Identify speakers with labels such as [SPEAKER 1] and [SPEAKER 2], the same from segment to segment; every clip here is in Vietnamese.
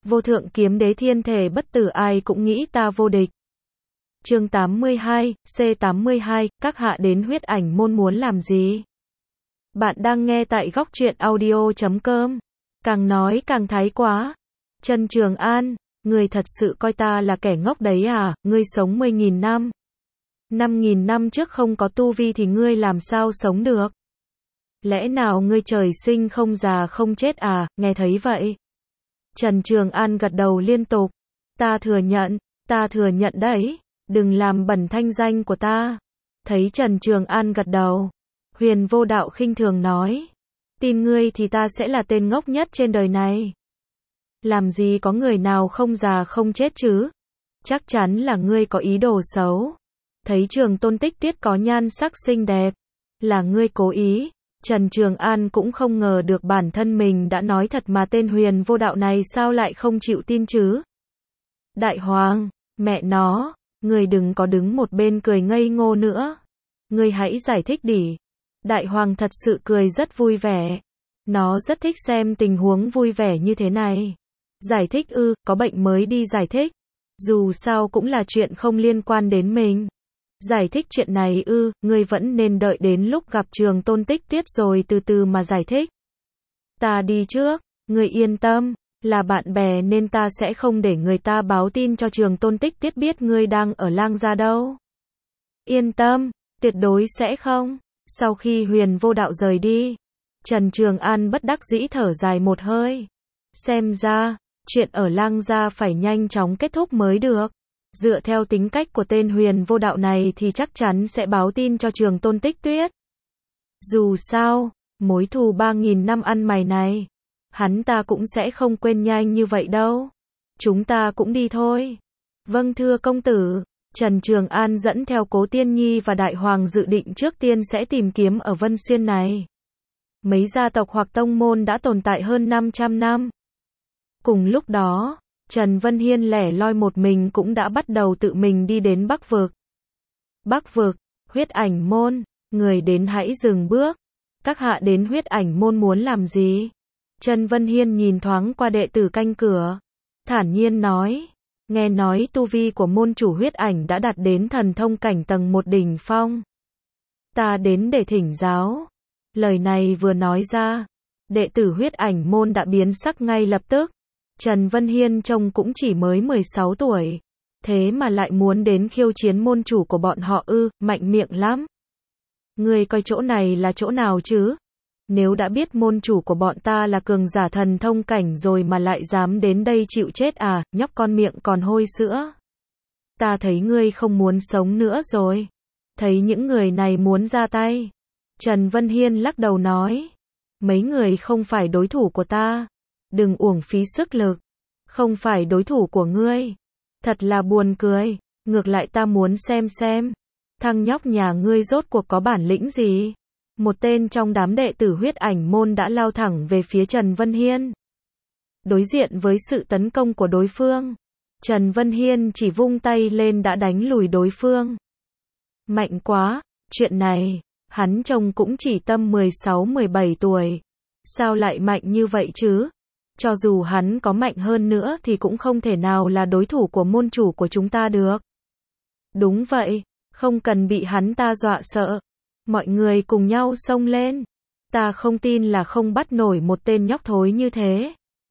[SPEAKER 1] Vô thượng kiếm đế thiên thể bất tử, ai cũng nghĩ ta vô địch. Chương 82, C82, các hạ đến huyết ảnh môn muốn làm gì? Bạn đang nghe tại góc truyện audio.com. Càng nói càng thái quá. Trần Trường An, người thật sự coi ta là kẻ ngốc đấy à? Ngươi sống 10.000 năm. 5.000 năm trước không có tu vi thì ngươi làm sao sống được? Lẽ nào ngươi trời sinh không già không chết à? Nghe thấy vậy. Trần Trường An gật đầu liên tục. Ta thừa nhận đấy. Đừng làm bẩn thanh danh của ta. Thấy Trần Trường An gật đầu, Huyền Vô Đạo khinh thường nói. Tin ngươi thì ta sẽ là tên ngốc nhất trên đời này. Làm gì có người nào không già không chết chứ? Chắc chắn là ngươi có ý đồ xấu. Thấy Trường Tôn Tích Tiết có nhan sắc xinh đẹp, là ngươi cố ý. Trần Trường An cũng không ngờ được bản thân mình đã nói thật mà tên Huyền Vô Đạo này sao lại không chịu tin chứ? Đại Hoàng, mẹ nó, ngươi đừng có đứng một bên cười ngây ngô nữa. Ngươi hãy giải thích đi. Đại Hoàng thật sự cười rất vui vẻ. Nó rất thích xem tình huống vui vẻ như thế này. Giải thích ư? Có bệnh mới đi giải thích. Dù sao cũng là chuyện không liên quan đến mình. Giải thích chuyện này ư? Ngươi vẫn nên đợi đến lúc gặp Trường Tôn Tích Tuyết rồi từ từ mà giải thích. Ta đi trước. Ngươi yên tâm. Là bạn bè nên ta sẽ không để người ta báo tin cho Trường Tôn Tích Tuyết biết ngươi đang ở Lang Gia đâu. Yên tâm, tuyệt đối sẽ không. Sau khi Huyền Vô Đạo rời đi, Trần Trường An bất đắc dĩ thở dài một hơi. Xem ra, chuyện ở Lang Gia phải nhanh chóng kết thúc mới được. Dựa theo tính cách của tên Huyền Vô Đạo này thì chắc chắn sẽ báo tin cho Trường Tôn Tích Tuyết. Dù sao, mối thù 3.000 năm ăn mày này, hắn ta cũng sẽ không quên nhanh như vậy đâu. Chúng ta cũng đi thôi. Vâng thưa công tử. Trần Trường An dẫn theo Cố Tiên Nhi và Đại Hoàng dự định trước tiên sẽ tìm kiếm ở Vân Xuyên này. Mấy gia tộc hoặc tông môn đã tồn tại hơn 500 năm. Cùng lúc đó, Trần Vân Hiên lẻ loi một mình cũng đã bắt đầu tự mình đi đến Bắc Vực. Bắc Vực, huyết ảnh môn, người đến hãy dừng bước. Các hạ đến huyết ảnh môn muốn làm gì? Trần Vân Hiên nhìn thoáng qua đệ tử canh cửa, thản nhiên nói. Nghe nói tu vi của môn chủ huyết ảnh đã đạt đến thần thông cảnh tầng 1 đỉnh phong. Ta đến để thỉnh giáo. Lời này vừa nói ra, đệ tử huyết ảnh môn đã biến sắc ngay lập tức. Trần Vân Hiên trông cũng chỉ mới 16 tuổi. Thế mà lại muốn đến khiêu chiến môn chủ của bọn họ ư? Mạnh miệng lắm. Ngươi coi chỗ này là chỗ nào chứ? Nếu đã biết môn chủ của bọn ta là cường giả thần thông cảnh rồi mà lại dám đến đây chịu chết à? Nhóc con miệng còn hôi sữa. Ta thấy ngươi không muốn sống nữa rồi. Thấy những người này muốn ra tay. Trần Vân Hiên lắc đầu nói. Mấy người không phải đối thủ của ta. Đừng uổng phí sức lực. Không phải đối thủ của ngươi. Thật là buồn cười. Ngược lại ta muốn xem. Thằng nhóc nhà ngươi rốt cuộc có bản lĩnh gì? Một tên trong đám đệ tử huyết ảnh môn đã lao thẳng về phía Trần Vân Hiên. Đối diện với sự tấn công của đối phương, Trần Vân Hiên chỉ vung tay lên đã đánh lùi đối phương. Mạnh quá, chuyện này, hắn trông cũng chỉ tầm 16-17 tuổi. Sao lại mạnh như vậy chứ? Cho dù hắn có mạnh hơn nữa thì cũng không thể nào là đối thủ của môn chủ của chúng ta được. Đúng vậy, không cần bị hắn ta dọa sợ. Mọi người cùng nhau xông lên. Ta không tin là không bắt nổi một tên nhóc thối như thế.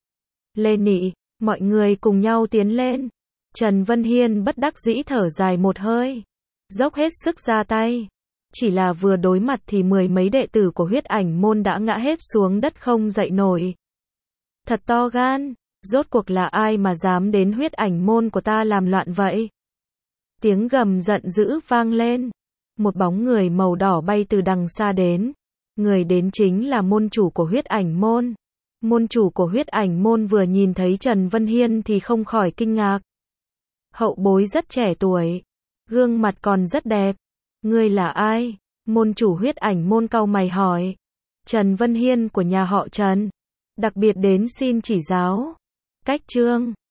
[SPEAKER 1] Lên nị, mọi người cùng nhau tiến lên. Trần Vân Hiên bất đắc dĩ thở dài một hơi. Dốc hết sức ra tay. Chỉ là vừa đối mặt thì 10 mấy đệ tử của huyết ảnh môn đã ngã hết xuống đất không dậy nổi. Thật to gan, rốt cuộc là ai mà dám đến huyết ảnh môn của ta làm loạn vậy? Tiếng gầm giận dữ vang lên. Một bóng người màu đỏ bay từ đằng xa đến. Người đến chính là môn chủ của huyết ảnh môn. Môn chủ của huyết ảnh môn vừa nhìn thấy Trần Vân Hiên thì không khỏi kinh ngạc. Hậu bối rất trẻ tuổi. Gương mặt còn rất đẹp. Ngươi là ai? Môn chủ huyết ảnh môn cau mày hỏi. Trần Vân Hiên của nhà họ Trần. Đặc biệt đến xin chỉ giáo. Cách chương